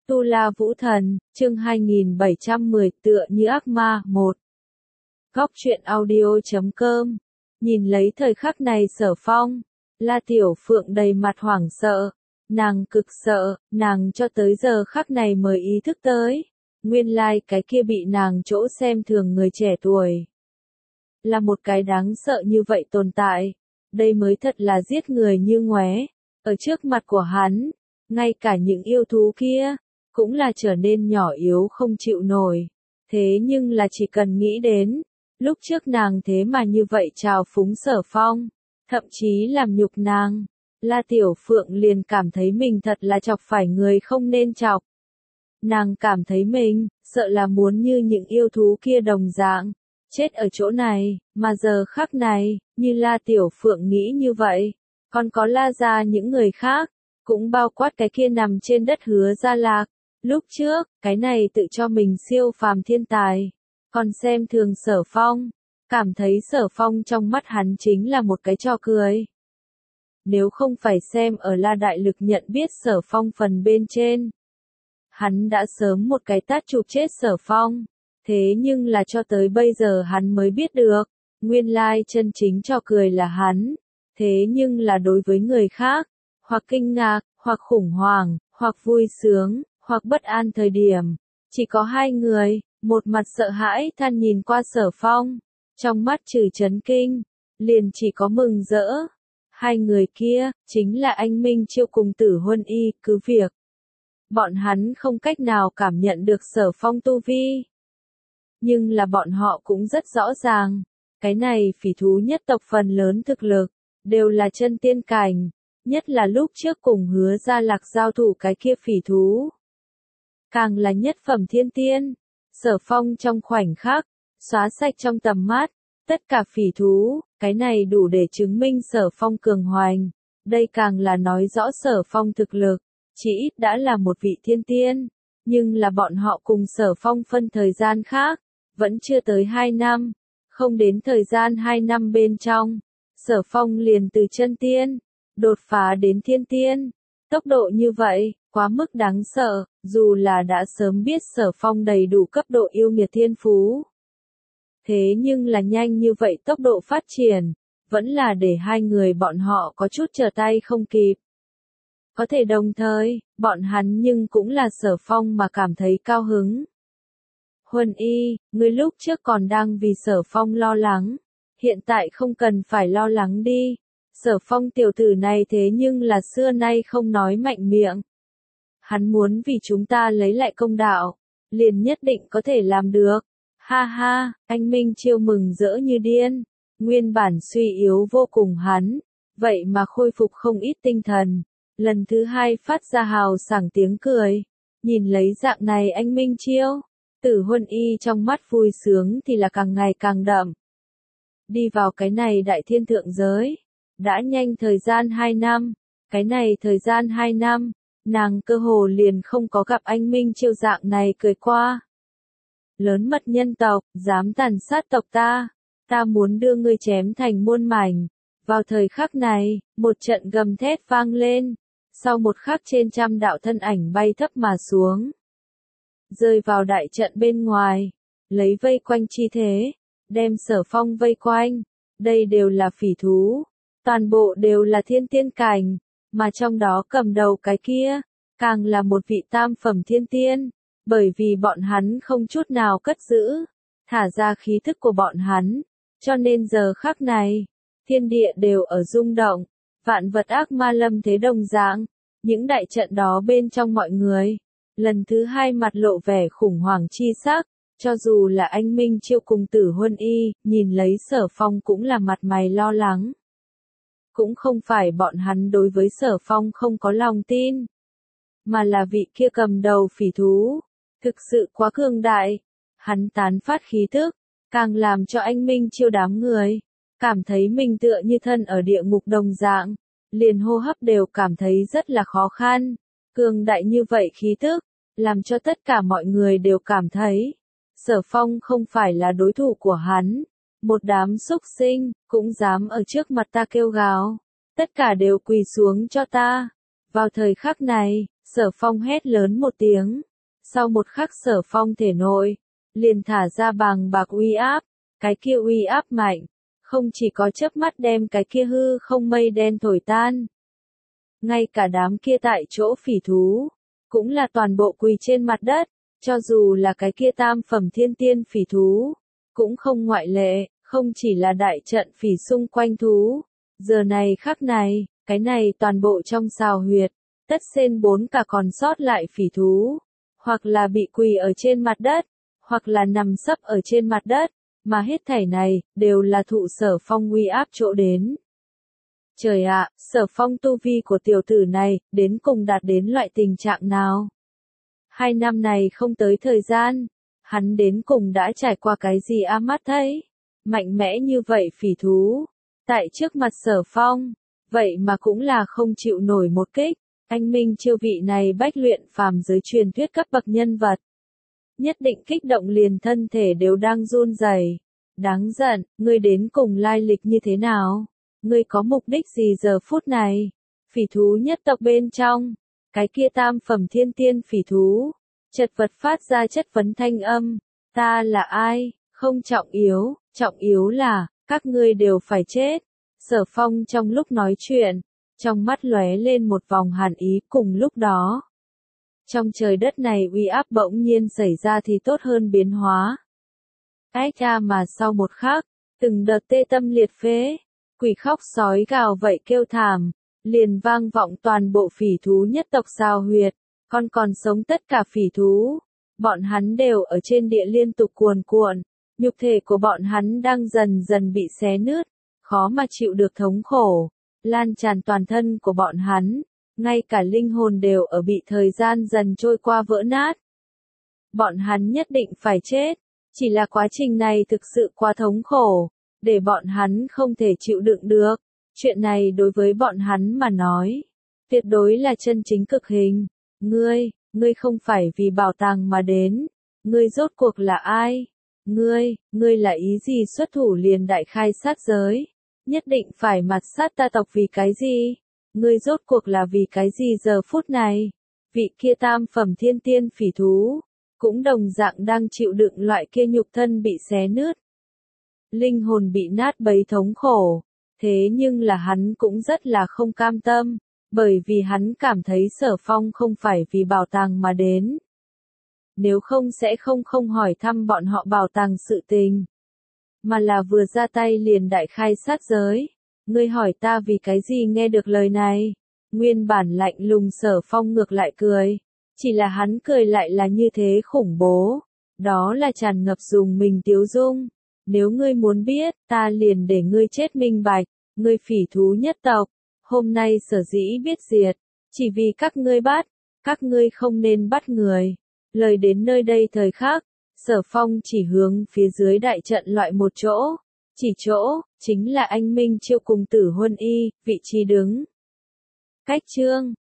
Tu La Vũ Thần, chương 2710 tựa như ác ma, 1. Góc truyện audio.com. Nhìn lấy thời khắc này Sở Phong, La Tiểu Phượng đầy mặt hoảng sợ. Nàng cực sợ, nàng cho tới giờ khắc này mới ý thức tới. Nguyên lai cái kia bị nàng chỗ xem thường người trẻ tuổi. Là một cái đáng sợ như vậy tồn tại. Đây mới thật là giết người như ngoé. Ở trước mặt của hắn, ngay cả những yêu thú kia, cũng là trở nên nhỏ yếu không chịu nổi. Thế nhưng là chỉ cần nghĩ đến, lúc trước nàng thế mà như vậy trào phúng Sở Phong, thậm chí làm nhục nàng, La Tiểu Phượng liền cảm thấy mình thật là chọc phải người không nên chọc. Nàng cảm thấy mình, sợ là muốn như những yêu thú kia đồng dạng, chết ở chỗ này, mà giờ khắc này, như La Tiểu Phượng nghĩ như vậy, còn có La gia những người khác, cũng bao quát cái kia nằm trên đất Hứa Gia Lạc. Lúc trước, cái này tự cho mình siêu phàm thiên tài, còn xem thường Sở Phong, cảm thấy Sở Phong trong mắt hắn chính là một cái trò cười. Nếu không phải xem ở La Đại Lực nhận biết Sở Phong phần bên trên, hắn đã sớm một cái tát chụp chết Sở Phong. Thế nhưng là cho tới bây giờ hắn mới biết được, nguyên lai chân chính trò cười là hắn. Thế nhưng là đối với người khác, hoặc kinh ngạc, hoặc khủng hoảng, hoặc vui sướng, hoặc bất an thời điểm, chỉ có hai người, một mặt sợ hãi than nhìn qua Sở Phong, trong mắt trừ chấn kinh, liền chỉ có mừng rỡ. Hai người kia, chính là anh Minh Chiêu cùng Tử Huân Y, cứ việc. Bọn hắn không cách nào cảm nhận được Sở Phong tu vi. Nhưng là bọn họ cũng rất rõ ràng, cái này phỉ thú nhất tộc phần lớn thực lực, đều là chân tiên cảnh, nhất là lúc trước cùng Hứa Gia Lạc giao thủ cái kia phỉ thú. Càng là nhất phẩm thiên tiên, Sở Phong trong khoảnh khắc, xóa sạch trong tầm mắt, tất cả phỉ thú, cái này đủ để chứng minh Sở Phong cường hoành, đây càng là nói rõ Sở Phong thực lực, chỉ ít đã là một vị thiên tiên, nhưng là bọn họ cùng Sở Phong phân thời gian khác, vẫn chưa tới 2 năm, không đến thời gian 2 năm bên trong, Sở Phong liền từ chân tiên, đột phá đến thiên tiên, tốc độ như vậy, quá mức đáng sợ, dù là đã sớm biết Sở Phong đầy đủ cấp độ yêu nghiệt thiên phú. Thế nhưng là nhanh như vậy tốc độ phát triển, vẫn là để hai người bọn họ có chút trở tay không kịp. Có thể đồng thời, bọn hắn nhưng cũng là Sở Phong mà cảm thấy cao hứng. Huân Y, ngươi lúc trước còn đang vì Sở Phong lo lắng, hiện tại không cần phải lo lắng đi. Sở Phong tiểu tử này thế nhưng là xưa nay không nói mạnh miệng. Hắn muốn vì chúng ta lấy lại công đạo, liền nhất định có thể làm được. Ha ha, anh Minh Chiêu mừng rỡ như điên, nguyên bản suy yếu vô cùng hắn, vậy mà khôi phục không ít tinh thần, lần thứ hai phát ra hào sảng tiếng cười, nhìn lấy dạng này anh Minh Chiêu, Tử Huân Y trong mắt vui sướng thì là càng ngày càng đậm. Đi vào cái này đại thiên thượng giới, đã nhanh thời gian 2 năm, cái này thời gian 2 năm, nàng cơ hồ liền không có gặp anh Minh Chiêu dạng này cười qua. Lớn mật nhân tộc, dám tàn sát tộc ta muốn đưa ngươi chém thành muôn mảnh. Vào thời khắc này, một trận gầm thét vang lên, sau một khắc trên trăm đạo thân ảnh bay thấp mà xuống. Rơi vào đại trận bên ngoài, lấy vây quanh chi thế, đem Sở Phong vây quanh, đây đều là phỉ thú, toàn bộ đều là thiên tiên cảnh, mà trong đó cầm đầu cái kia, càng là một vị tam phẩm thiên tiên. Bởi vì bọn hắn không chút nào cất giữ, thả ra khí thức của bọn hắn, cho nên giờ khắc này, thiên địa đều ở rung động, vạn vật ác ma lâm thế đồng dạng, những đại trận đó bên trong mọi người, lần thứ hai mặt lộ vẻ khủng hoảng chi sắc, cho dù là anh Minh Chiêu cùng Tử Huân Y, nhìn lấy Sở Phong cũng là mặt mày lo lắng. Cũng không phải bọn hắn đối với Sở Phong không có lòng tin, mà là vị kia cầm đầu phỉ thú. Thực sự quá cường đại, hắn tán phát khí thức, càng làm cho anh Minh Chiêu đám người, cảm thấy mình tựa như thân ở địa ngục đồng dạng, liền hô hấp đều cảm thấy rất là khó khăn, cường đại như vậy khí thức, làm cho tất cả mọi người đều cảm thấy, Sở Phong không phải là đối thủ của hắn, một đám súc sinh, cũng dám ở trước mặt ta kêu gào, tất cả đều quỳ xuống cho ta. Vào thời khắc này, Sở Phong hét lớn một tiếng. Sau một khắc Sở Phong thể nội, liền thả ra bàng bạc uy áp, cái kia uy áp mạnh, không chỉ có chớp mắt đem cái kia hư không mây đen thổi tan. Ngay cả đám kia tại chỗ phỉ thú, cũng là toàn bộ quỳ trên mặt đất, cho dù là cái kia tam phẩm thiên tiên phỉ thú, cũng không ngoại lệ, không chỉ là đại trận phỉ xung quanh thú. Giờ này khắc này, cái này toàn bộ trong xào huyệt, tất xên bốn cả còn sót lại phỉ thú, hoặc là bị quỳ ở trên mặt đất, hoặc là nằm sấp ở trên mặt đất, mà hết thảy này, đều là thụ Sở Phong uy áp chỗ đến. Trời ạ, Sở Phong tu vi của tiểu tử này, đến cùng đạt đến loại tình trạng nào? 2 năm này không tới thời gian, hắn đến cùng đã trải qua cái gì mắt thấy? Mạnh mẽ như vậy phỉ thú, tại trước mặt Sở Phong, vậy mà cũng là không chịu nổi một kích. Anh Minh Chiêu vị này bách luyện phàm giới truyền thuyết cấp bậc nhân vật. Nhất định kích động liền thân thể đều đang run rẩy. Đáng giận, ngươi đến cùng lai lịch như thế nào? Ngươi có mục đích gì giờ phút này? Phỉ thú nhất tộc bên trong, cái kia tam phẩm thiên tiên phỉ thú, chật vật phát ra chất vấn thanh âm. Ta là ai? Không trọng yếu là, các ngươi đều phải chết. Sở Phong trong lúc nói chuyện, trong mắt lóe lên một vòng hàn ý cùng lúc đó. Trong trời đất này uy áp bỗng nhiên xảy ra thì tốt hơn biến hóa. Ách ra mà sau một khắc, từng đợt tê tâm liệt phế, quỷ khóc sói gào vậy kêu thảm, liền vang vọng toàn bộ phỉ thú nhất tộc xào huyệt, còn sống tất cả phỉ thú. Bọn hắn đều ở trên địa liên tục cuồn cuộn, nhục thể của bọn hắn đang dần dần bị xé nứt, khó mà chịu được thống khổ, lan tràn toàn thân của bọn hắn, ngay cả linh hồn đều ở bị thời gian dần trôi qua vỡ nát. Bọn hắn nhất định phải chết, chỉ là quá trình này thực sự quá thống khổ, để bọn hắn không thể chịu đựng được. Chuyện này đối với bọn hắn mà nói, tuyệt đối là chân chính cực hình. Ngươi không phải vì bảo tàng mà đến, ngươi rốt cuộc là ai? Ngươi là ý gì xuất thủ liền đại khai sát giới? Nhất định phải mặt sát ta tộc vì cái gì? Ngươi rốt cuộc là vì cái gì giờ phút này? Vị kia tam phẩm thiên tiên phỉ thú, cũng đồng dạng đang chịu đựng loại kia nhục thân bị xé nứt. Linh hồn bị nát bấy thống khổ, thế nhưng là hắn cũng rất là không cam tâm, bởi vì hắn cảm thấy Sở Phong không phải vì bảo tàng mà đến. Nếu không sẽ không hỏi thăm bọn họ bảo tàng sự tình, mà là vừa ra tay liền đại khai sát giới. Ngươi hỏi ta vì cái gì nghe được lời này? Nguyên bản lạnh lùng Sở Phong ngược lại cười, chỉ là hắn cười lại là như thế khủng bố, đó là tràn ngập dùng mình tiếu dung. Nếu ngươi muốn biết, ta liền để ngươi chết minh bạch, ngươi phỉ thú nhất tộc, hôm nay sở dĩ biết diệt, chỉ vì các ngươi không nên bắt người. Lời đến nơi đây thời khắc, Sở Phong chỉ hướng phía dưới đại trận loại một chỗ, chính là anh Minh Chiêu cùng Tử Huân Y, vị trí đứng. Cách chương